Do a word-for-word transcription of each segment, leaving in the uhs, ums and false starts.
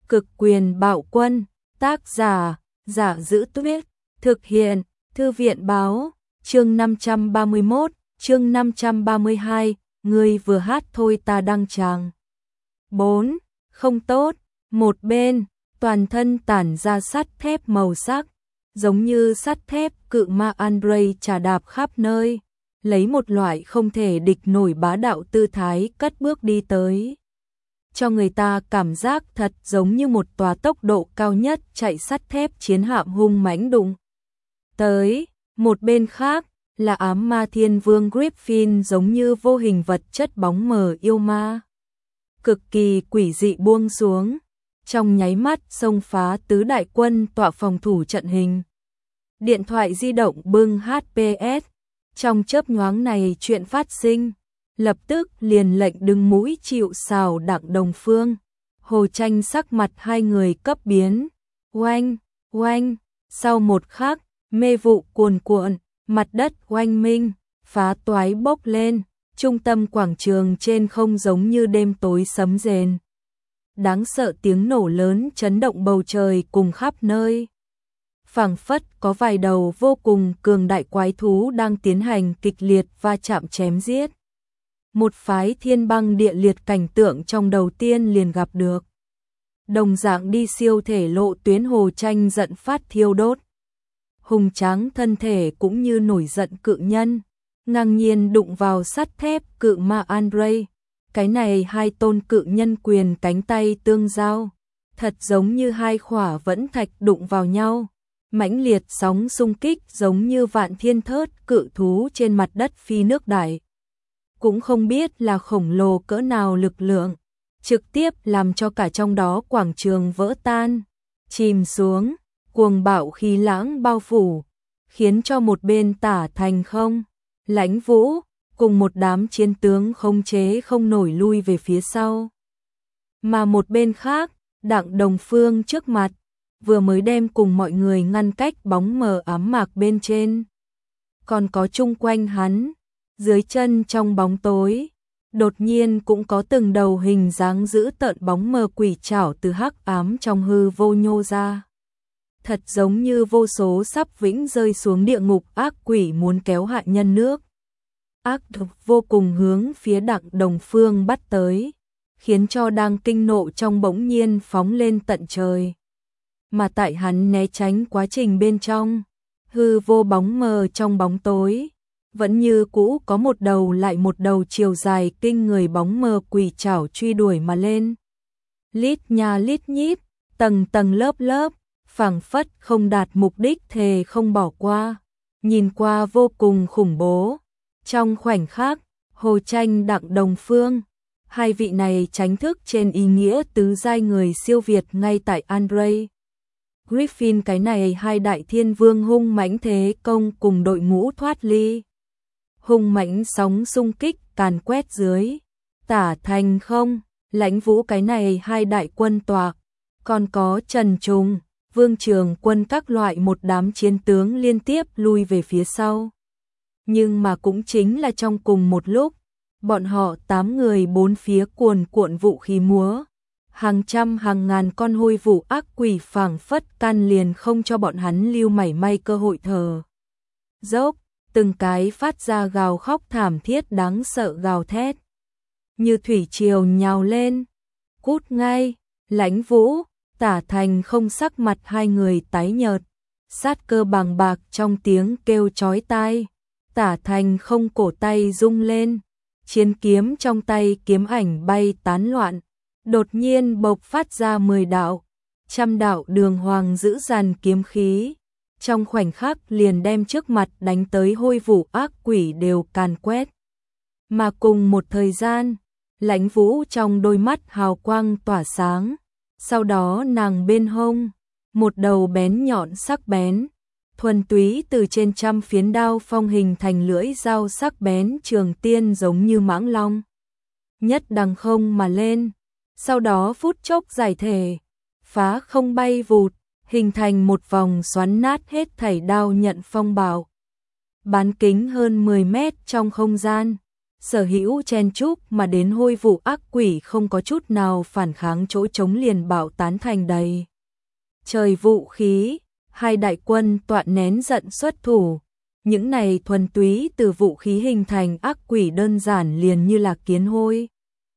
Cực quyền bạo quân, tác giả, Giả Giữ Tuyết, thực hiện, Thư viện báo, chương năm trăm ba mươi mốt, chương năm trăm ba mươi hai, ngươi vừa hát thôi ta đăng tràng. bốn. Không tốt, một bên, toàn thân tản ra sắt thép màu sắc, giống như sắt thép cự ma Andrei trà đạp khắp nơi, lấy một loại không thể địch nổi bá đạo tư thái cất bước đi tới. Cho người ta cảm giác thật giống như một tòa tốc độ cao nhất chạy sắt thép chiến hạm hung mãnh đụng tới. Một bên khác là ám ma thiên vương Griffin, giống như vô hình vật chất bóng mờ yêu ma, cực kỳ quỷ dị buông xuống, trong nháy mắt xông phá tứ đại quân tọa phòng thủ trận hình. Điện thoại di động bưng hát pê ét, trong chớp nhoáng này chuyện phát sinh, lập tức liền lệnh đứng mũi chịu sào Đặng Đồng Phương. Hồ Tranh sắc mặt hai người cấp biến, oanh, oanh, sau một khắc, mê vụ cuồn cuộn, mặt đất oanh minh, phá toái bốc lên, trung tâm quảng trường trên không giống như đêm tối sấm rền. Đáng sợ tiếng nổ lớn chấn động bầu trời cùng khắp nơi. Phảng phất có vài đầu vô cùng cường đại quái thú đang tiến hành kịch liệt va chạm chém giết. Một phái thiên băng địa liệt cảnh tượng trong đầu tiên liền gặp được. Đồng dạng đi siêu thể lộ tuyến Hồ Tranh giận phát thiêu đốt. Hùng tráng thân thể cũng như nổi giận cự nhân, ngang nhiên đụng vào sắt thép cự ma Andrei. Cái này hai tôn cự nhân quyền cánh tay tương giao, thật giống như hai khỏa vẫn thạch đụng vào nhau. Mãnh liệt sóng xung kích giống như vạn thiên thớt cự thú trên mặt đất phi nước đại. Cũng không biết là khổng lồ cỡ nào lực lượng, trực tiếp làm cho cả trong đó quảng trường vỡ tan, chìm xuống, cuồng bạo khí lãng bao phủ, khiến cho một bên Tả Thành Không, Lãnh Vũ, cùng một đám chiến tướng không chế không nổi lui về phía sau. Mà một bên khác, Đặng Đồng Phương trước mặt, vừa mới đem cùng mọi người ngăn cách bóng mờ ám mạc bên trên. Còn có chung quanh hắn, dưới chân trong bóng tối, đột nhiên cũng có từng đầu hình dáng dữ tợn bóng mờ quỷ trảo từ hắc ám trong hư vô nhô ra. Thật giống như vô số sắp vĩnh rơi xuống địa ngục ác quỷ muốn kéo hạ nhân nước. Ác độc vô cùng hướng phía Đặng Đồng Phương bắt tới, khiến cho đang kinh nộ trong bỗng nhiên phóng lên tận trời. Mà tại hắn né tránh quá trình bên trong, hư vô bóng mờ trong bóng tối, vẫn như cũ có một đầu lại một đầu chiều dài kinh người bóng mờ quỷ trảo truy đuổi mà lên. Lít nha lít nhít, tầng tầng lớp lớp, phảng phất không đạt mục đích thề không bỏ qua, nhìn qua vô cùng khủng bố. Trong khoảnh khắc, Hồ Tranh Đặng Đồng Phương, hai vị này tránh thức trên ý nghĩa tứ giai người siêu việt ngay tại Andrei. Griffin cái này hai đại thiên vương hung mãnh thế công cùng đội ngũ thoát ly. Hung mãnh sóng xung kích càn quét dưới, Tả Thành Không, Lãnh Vũ cái này hai đại quân toạc, còn có Trần Trùng, Vương Trường Quân các loại một đám chiến tướng liên tiếp lui về phía sau. Nhưng mà cũng chính là trong cùng một lúc, bọn họ tám người bốn phía cuồn cuộn vũ khí múa, hàng trăm hàng ngàn con hôi vụ ác quỷ phảng phất can liền không cho bọn hắn lưu mảy may cơ hội thở dốc, từng cái phát ra gào khóc thảm thiết đáng sợ gào thét. Như thủy triều nhào lên, cút ngay, Lãnh Vũ, Tả Thành Không sắc mặt hai người tái nhợt, sát cơ bàng bạc trong tiếng kêu chói tai. Tả Thành Không cổ tay rung lên, chiến kiếm trong tay kiếm ảnh bay tán loạn, đột nhiên bộc phát ra mười đạo, trăm đạo đường hoàng dữ dằn kiếm khí, trong khoảnh khắc liền đem trước mặt đánh tới hôi vụ ác quỷ đều càn quét. Mà cùng một thời gian, Lãnh Vũ trong đôi mắt hào quang tỏa sáng, sau đó nàng bên hông, một đầu bén nhọn sắc bén, thuần túy từ trên trăm phiến đao phong hình thành lưỡi dao sắc bén trường tiên giống như mãng long. Nhất đằng không mà lên, sau đó phút chốc giải thể, phá không bay vụt, hình thành một vòng xoắn nát hết thảy đao nhận phong bạo. Bán kính hơn mười mét trong không gian, sở hữu chen chúc mà đến hôi vụ ác quỷ không có chút nào phản kháng, chỗ trống liền bạo tán thành đầy trời vũ khí. Hai đại quân tọa nén giận xuất thủ. Những này thuần túy từ vũ khí hình thành ác quỷ đơn giản liền như là kiến hôi,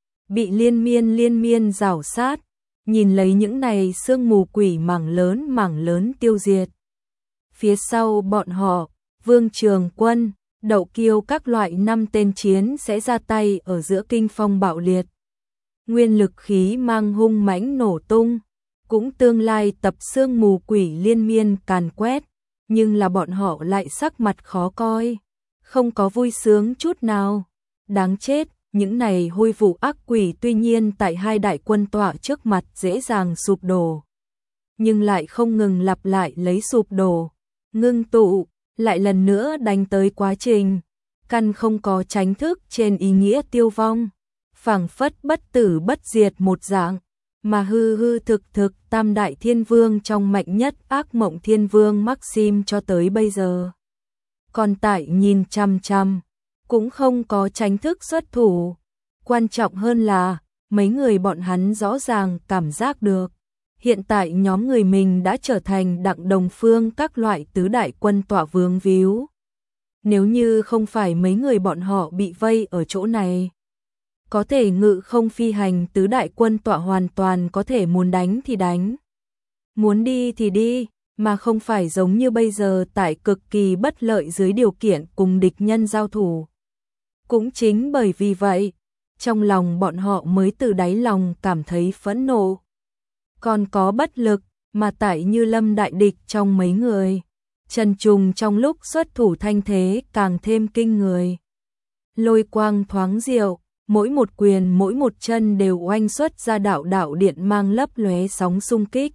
bị liên miên liên miên rảo sát, nhìn lấy những này sương mù quỷ mảng lớn mảng lớn tiêu diệt. Phía sau bọn họ, Vương Trường Quân, Đậu Kiêu các loại năm tên chiến sẽ ra tay ở giữa kinh phong bạo liệt. Nguyên lực khí mang hung mãnh nổ tung, cũng tương lai tập sương mù quỷ liên miên càn quét, nhưng là bọn họ lại sắc mặt khó coi, không có vui sướng chút nào. Đáng chết, những này hôi vụ ác quỷ tuy nhiên tại hai đại quân tọa trước mặt dễ dàng sụp đổ, nhưng lại không ngừng lặp lại lấy sụp đổ, ngưng tụ, lại lần nữa đánh tới quá trình, căn không có tránh thức trên ý nghĩa tiêu vong, phảng phất bất tử bất diệt một dạng, mà hư hư thực thực tam đại thiên vương trong mạnh nhất ác mộng thiên vương Maxim cho tới bây giờ. Còn tại nhìn chăm chăm, cũng không có tránh thức xuất thủ. Quan trọng hơn là, mấy người bọn hắn rõ ràng cảm giác được. Hiện tại nhóm người mình đã trở thành Đặng Đồng Phương các loại tứ đại quân tọa vương víu. Nếu như không phải mấy người bọn họ bị vây ở chỗ này, có thể ngự không phi hành tứ đại quân tọa hoàn toàn có thể muốn đánh thì đánh, muốn đi thì đi, mà không phải giống như bây giờ tại cực kỳ bất lợi dưới điều kiện cùng địch nhân giao thủ. Cũng chính bởi vì vậy, trong lòng bọn họ mới từ đáy lòng cảm thấy phẫn nộ. Còn có bất lực, mà tại Như Lâm đại địch trong mấy người, Trần Trùng trong lúc xuất thủ thanh thế càng thêm kinh người. Lôi quang thoáng diệu, mỗi một quyền mỗi một chân đều oanh xuất ra đạo đạo điện mang lấp lóe sóng xung kích.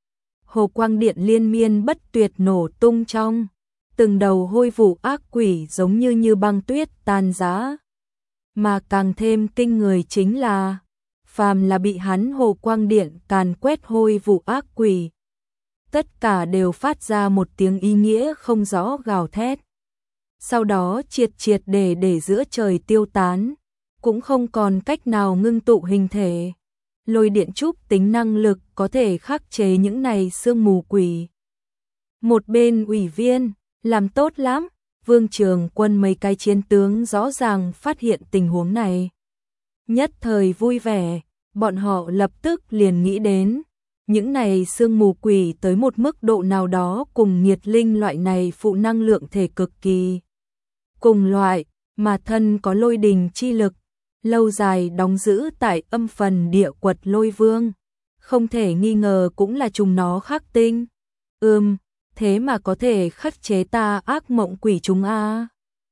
Hồ quang điện liên miên bất tuyệt nổ tung trong, từng đầu hôi vụ ác quỷ giống như như băng tuyết tan rã. Mà càng thêm kinh người chính là, phàm là bị hắn hồ quang điện càn quét hôi vụ ác quỷ, tất cả đều phát ra một tiếng ý nghĩa không rõ gào thét. Sau đó triệt triệt để để giữa trời tiêu tán, cũng không còn cách nào ngưng tụ hình thể. Lôi điện trúc tính năng lực có thể khắc chế những này sương mù quỷ. Một bên ủy viên, làm tốt lắm. Vương Trường Quân mấy cái chiến tướng rõ ràng phát hiện tình huống này. Nhất thời vui vẻ, bọn họ lập tức liền nghĩ đến, những này sương mù quỷ tới một mức độ nào đó cùng nghiệt linh loại này phụ năng lượng thể cực kỳ cùng loại, mà thân có lôi đình chi lực, lâu dài đóng giữ tại âm phần địa quật lôi vương, không thể nghi ngờ cũng là chúng nó khắc tinh. Ừm, thế mà có thể khắc chế ta ác mộng quỷ chúng a.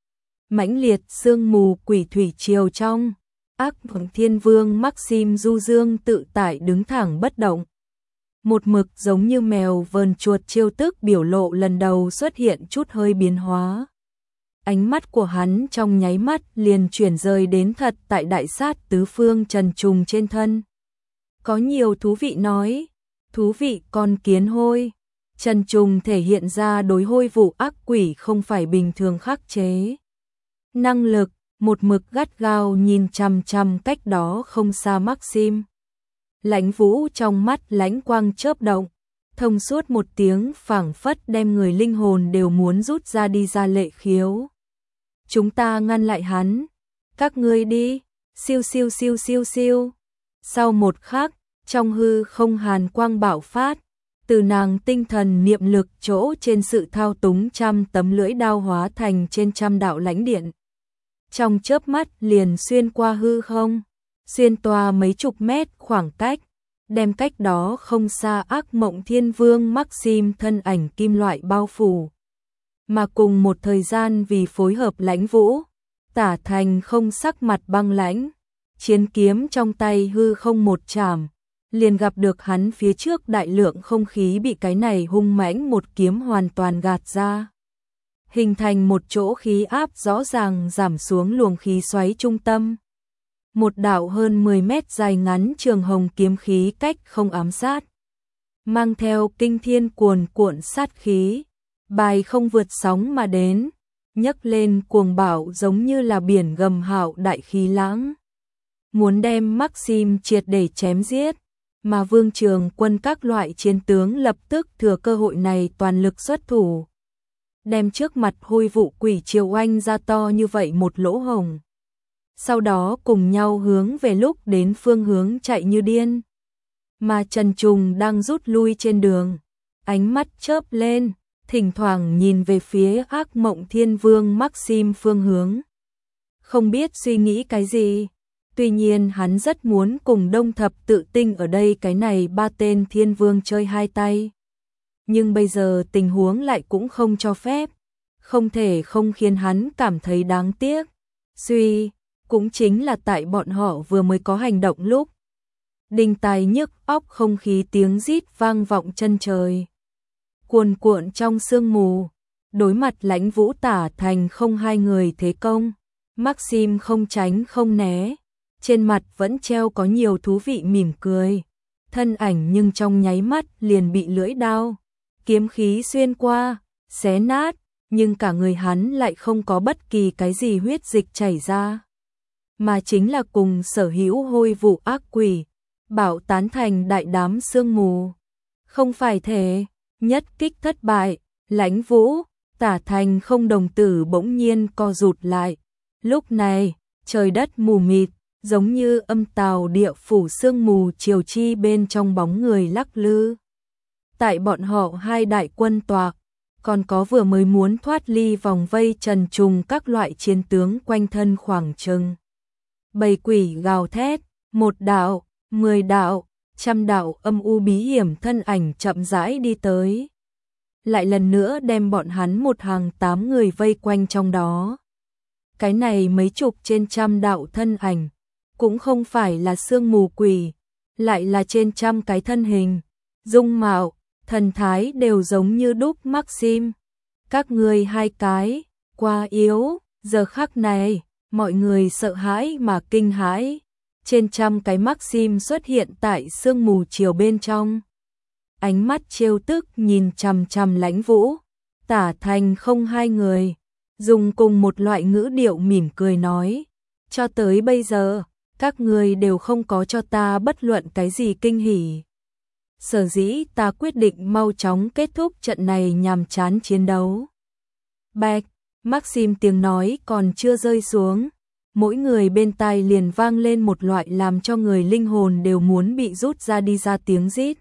Mãnh liệt sương mù quỷ thủy triều trong, ác mộng thiên vương Maxim du dương tự tại đứng thẳng bất động. Một mực giống như mèo vờn chuột chiêu tức biểu lộ lần đầu xuất hiện chút hơi biến hóa. Ánh mắt của hắn trong nháy mắt liền chuyển rời đến thật tại đại sát tứ phương Trần Trùng trên thân. Có nhiều thú vị nói, thú vị con kiến hôi. Trần Trùng thể hiện ra đối hôi vụ ác quỷ không phải bình thường khắc chế. Năng lực, một mực gắt gao nhìn chằm chằm cách đó không xa Maxim. Lãnh Vũ trong mắt lãnh quang chớp động, thông suốt một tiếng phảng phất đem người linh hồn đều muốn rút ra đi ra lệ khiếu. Chúng ta ngăn lại hắn, các ngươi đi, siêu siêu siêu siêu siêu. Sau một khắc, trong hư không hàn quang bạo phát, từ nàng tinh thần niệm lực chỗ trên sự thao túng trăm tấm lưỡi đao hóa thành trên trăm đạo lãnh điện. Trong chớp mắt liền xuyên qua hư không, xuyên toa mấy chục mét khoảng cách, đem cách đó không xa ác mộng thiên vương Maxim thân ảnh kim loại bao phủ. Mà cùng một thời gian vì phối hợp Lãnh Vũ, Tả Thành không sắc mặt băng lãnh, chiến kiếm trong tay hư không một chạm, liền gặp được hắn phía trước đại lượng không khí bị cái này hung mãnh một kiếm hoàn toàn gạt ra. Hình thành một chỗ khí áp rõ ràng giảm xuống luồng khí xoáy trung tâm. Một đạo hơn mười mét dài ngắn trường hồng kiếm khí cách không ám sát. Mang theo kinh thiên cuồn cuộn sát khí, bài không vượt sóng mà đến, nhấc lên cuồng bạo giống như là biển gầm hạo đại khí lãng. Muốn đem Maxim triệt để chém giết, mà Vương Trường Quân các loại chiến tướng lập tức thừa cơ hội này toàn lực xuất thủ. Đem trước mặt hôi vụ quỷ triều oanh ra to như vậy một lỗ hổng. Sau đó cùng nhau hướng về lúc đến phương hướng chạy như điên. Mà Trần Trùng đang rút lui trên đường, ánh mắt chớp lên, thỉnh thoảng nhìn về phía Ác Mộng Thiên Vương Maxim phương hướng. Không biết suy nghĩ cái gì, tuy nhiên hắn rất muốn cùng Đông Thập Tự Tinh ở đây cái này ba tên thiên vương chơi hai tay. Nhưng bây giờ tình huống lại cũng không cho phép, không thể không khiến hắn cảm thấy đáng tiếc. Suy, cũng chính là tại bọn họ vừa mới có hành động lúc. Đinh tai nhức óc không khí tiếng rít vang vọng chân trời. Cuồn cuộn trong sương mù, đối mặt Lãnh Vũ Tả Thành không hai người thế công. Maxim không tránh không né, trên mặt vẫn treo có nhiều thú vị mỉm cười. Thân ảnh nhưng trong nháy mắt liền bị lưỡi đao, kiếm khí xuyên qua, xé nát, nhưng cả người hắn lại không có bất kỳ cái gì huyết dịch chảy ra. Mà chính là cùng sở hữu hôi vụ ác quỷ, bảo tán thành đại đám sương mù. Không phải thế, nhất kích thất bại, Lãnh Vũ Tả Thành không đồng tử bỗng nhiên co rụt lại. Lúc này, trời đất mù mịt, giống như âm tào địa phủ sương mù chiều chi bên trong bóng người lắc lư. Tại bọn họ hai đại quân toạc, còn có vừa mới muốn thoát ly vòng vây Trần Trùng các loại chiến tướng quanh thân khoảng chừng. Bầy quỷ gào thét, một đạo, mười đạo, trăm đạo âm u bí hiểm thân ảnh chậm rãi đi tới. Lại lần nữa đem bọn hắn một hàng tám người vây quanh trong đó. Cái này mấy chục trên trăm đạo thân ảnh, cũng không phải là sương mù quỷ, lại là trên trăm cái thân hình, dung mạo, thần thái đều giống như đúc Maxim. Các người hai cái, quá yếu, giờ khắc này, mọi người sợ hãi mà kinh hãi. Trên trăm cái Maxim xuất hiện tại sương mù chiều bên trong. Ánh mắt trêu tức nhìn chằm chằm Lãnh Vũ Tả Thành không hai người, dùng cùng một loại ngữ điệu mỉm cười nói, cho tới bây giờ, các người đều không có cho ta bất luận cái gì kinh hỉ. Sở dĩ ta quyết định mau chóng kết thúc trận này nhàm chán chiến đấu. Bạch, Maxim tiếng nói còn chưa rơi xuống, mỗi người bên tai liền vang lên một loại làm cho người linh hồn đều muốn bị rút ra đi ra tiếng rít.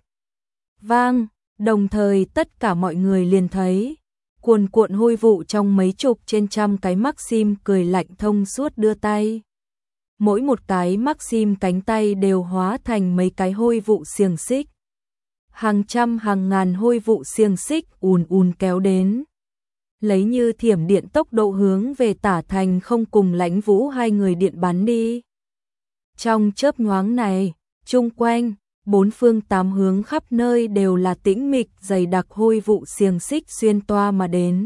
Vang, đồng thời tất cả mọi người liền thấy, cuồn cuộn hôi vụ trong mấy chục trên trăm cái Maxim cười lạnh thông suốt đưa tay. Mỗi một cái Maxim cánh tay đều hóa thành mấy cái hôi vụ xiềng xích. Hàng trăm hàng ngàn hôi vụ xiềng xích ùn ùn kéo đến. Lấy như thiểm điện tốc độ hướng về Tả Thành không cùng Lãnh Vũ hai người điện bắn đi. Trong chớp nhoáng này, chung quanh, bốn phương tám hướng khắp nơi đều là tĩnh mịch dày đặc hôi vụ xiềng xích xuyên toa mà đến.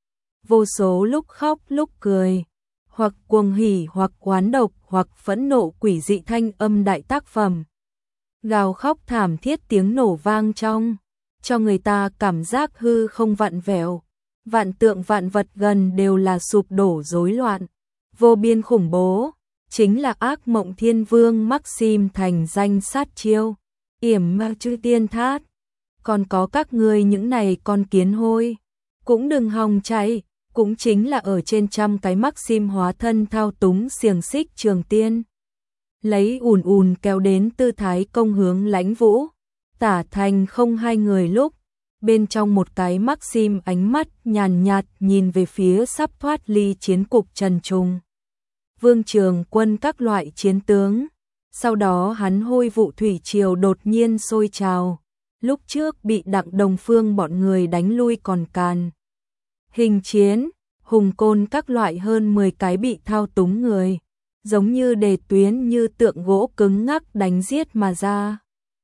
Vô số lúc khóc lúc cười, hoặc cuồng hỉ hoặc oán độc hoặc phẫn nộ quỷ dị thanh âm đại tác phẩm. Gào khóc thảm thiết tiếng nổ vang trong, cho người ta cảm giác hư không vặn vẹo. Vạn tượng vạn vật gần đều là sụp đổ rối loạn, vô biên khủng bố, chính là Ác Mộng Thiên Vương Maxim thành danh sát chiêu, yểm ma chư tiên thát. Còn có các ngươi những này con kiến hôi, cũng đừng hòng chạy, cũng chính là ở trên trăm cái Maxim hóa thân thao túng xiềng xích trường tiên. Lấy ùn ùn kéo đến tư thái công hướng Lãnh Vũ Tả Thành không hai người lúc. Bên trong một cái Maxim ánh mắt nhàn nhạt nhìn về phía sắp thoát ly chiến cục Trần Trùng. Vương Trường Quân các loại chiến tướng. Sau đó hắn hôi vụ thủy triều đột nhiên sôi trào. Lúc trước bị Đặng Đồng Phương bọn người đánh lui còn càn. Hình chiến, hùng côn các loại hơn mười cái bị thao túng người. Giống như đề tuyến như tượng gỗ cứng ngắc đánh giết mà ra.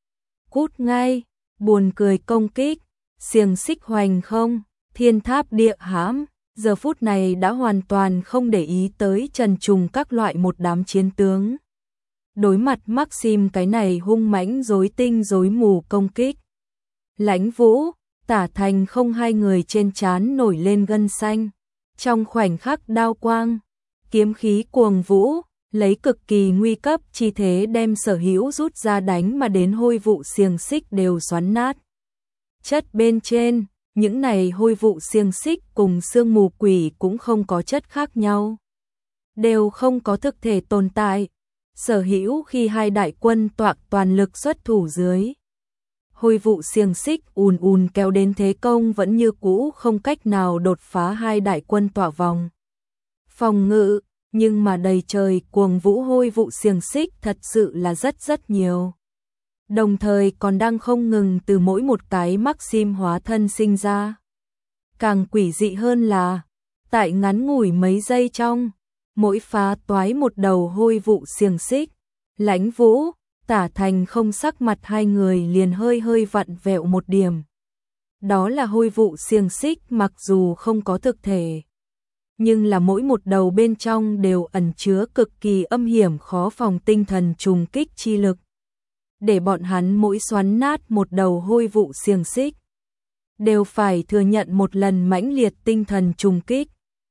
Cút ngay, buồn cười công kích. Xiềng xích hoành không, thiên tháp địa hãm, giờ phút này đã hoàn toàn không để ý tới Trần Trùng các loại một đám chiến tướng. Đối mặt Maxim cái này hung mãnh rối tinh rối mù công kích. Lãnh Vũ Tả Thành không hai người trên trán nổi lên gân xanh, Trong khoảnh khắc đao quang, kiếm khí cuồng vũ, lấy cực kỳ nguy cấp chi thế đem sở hữu rút ra đánh mà đến hôi vụ xiềng xích đều xoắn nát. Chất bên trên, những này hôi vụ xiềng xích cùng sương mù quỷ cũng không có chất khác nhau. Đều không có thực thể tồn tại. Sở hữu khi hai đại quân toạc toàn lực xuất thủ dưới. Hôi vụ xiềng xích ùn ùn kéo đến thế công vẫn như cũ không cách nào đột phá hai đại quân tọa vòng. Phòng ngự, nhưng mà đầy trời cuồng vũ hôi vụ xiềng xích thật sự là rất rất nhiều. Đồng thời còn đang không ngừng từ mỗi một cái Maxim hóa thân sinh ra. Càng quỷ dị hơn là, tại ngắn ngủi mấy giây trong, mỗi phá toái một đầu hôi vụ xiềng xích, Lãnh Vũ, Tả Thành không sắc mặt hai người liền hơi hơi vặn vẹo một điểm. Đó là hôi vụ xiềng xích mặc dù không có thực thể, nhưng là mỗi một đầu bên trong đều ẩn chứa cực kỳ âm hiểm khó phòng tinh thần trùng kích chi lực. Để bọn hắn mỗi xoắn nát một đầu hôi vụ xiềng xích, đều phải thừa nhận một lần mãnh liệt tinh thần trùng kích.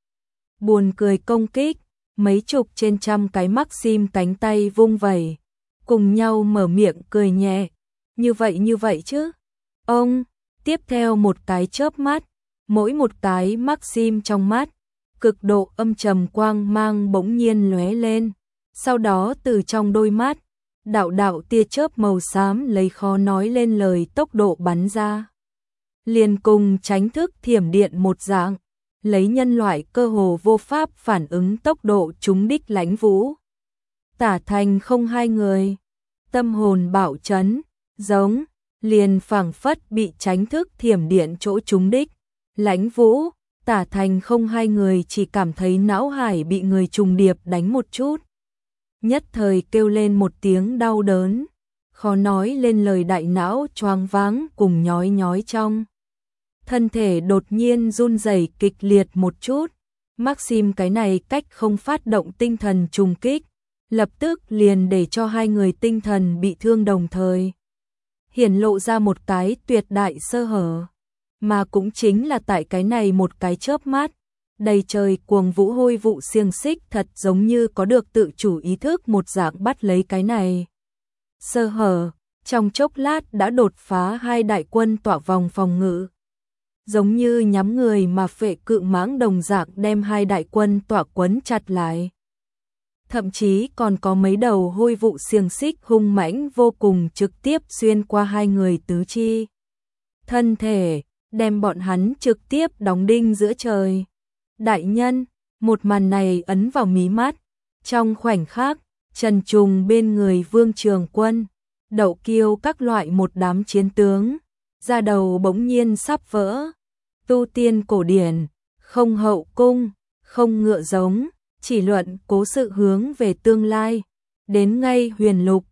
Buồn cười công kích, mấy chục trên trăm cái Maxim cánh tay vung vẩy, cùng nhau mở miệng cười nhẹ, như vậy như vậy chứ. Ông, tiếp theo một cái chớp mắt, mỗi một cái Maxim trong mắt, cực độ âm trầm quang mang bỗng nhiên lóe lên, sau đó từ trong đôi mắt, đạo đạo tia chớp màu xám lấy khó nói lên lời tốc độ bắn ra. Liền cùng tránh thức thiểm điện một dạng, lấy nhân loại cơ hồ vô pháp phản ứng tốc độ trúng đích Lãnh Vũ. Tả Thành không hai người, tâm hồn bạo chấn, giống, liền phảng phất bị tránh thức thiểm điện chỗ trúng đích. Lãnh Vũ, Tả Thành không hai người chỉ cảm thấy não hải bị người trùng điệp đánh một chút. Nhất thời kêu lên một tiếng đau đớn, khó nói lên lời, đại não choáng váng cùng nhói nhói trong. Thân thể đột nhiên run rẩy kịch liệt một chút, Maxim cái này cách không phát động tinh thần trùng kích, lập tức liền để cho hai người tinh thần bị thương đồng thời. Hiển lộ ra một cái tuyệt đại sơ hở, mà cũng chính là tại cái này một cái chớp mắt, đầy trời cuồng vũ hôi vụ xiềng xích thật giống như có được tự chủ ý thức một dạng bắt lấy cái này. Sơ hở, trong chốc lát đã đột phá hai đại quân tọa vòng phòng ngự. Giống như nhắm người mà phệ cự mãng đồng dạng đem hai đại quân tọa quấn chặt lại. Thậm chí còn có mấy đầu hôi vụ xiềng xích hung mãnh vô cùng trực tiếp xuyên qua hai người tứ chi. Thân thể, đem bọn hắn trực tiếp đóng đinh giữa trời. Đại nhân, một màn này ấn vào mí mắt. Trong khoảnh khắc, Trần Trùng bên người Vương Trường Quân, Đậu Kiêu các loại một đám chiến tướng, da đầu bỗng nhiên sắp vỡ. Tu tiên cổ điển, không hậu cung, không ngựa giống, chỉ luận cố sự hướng về tương lai. Đến ngay huyền lục,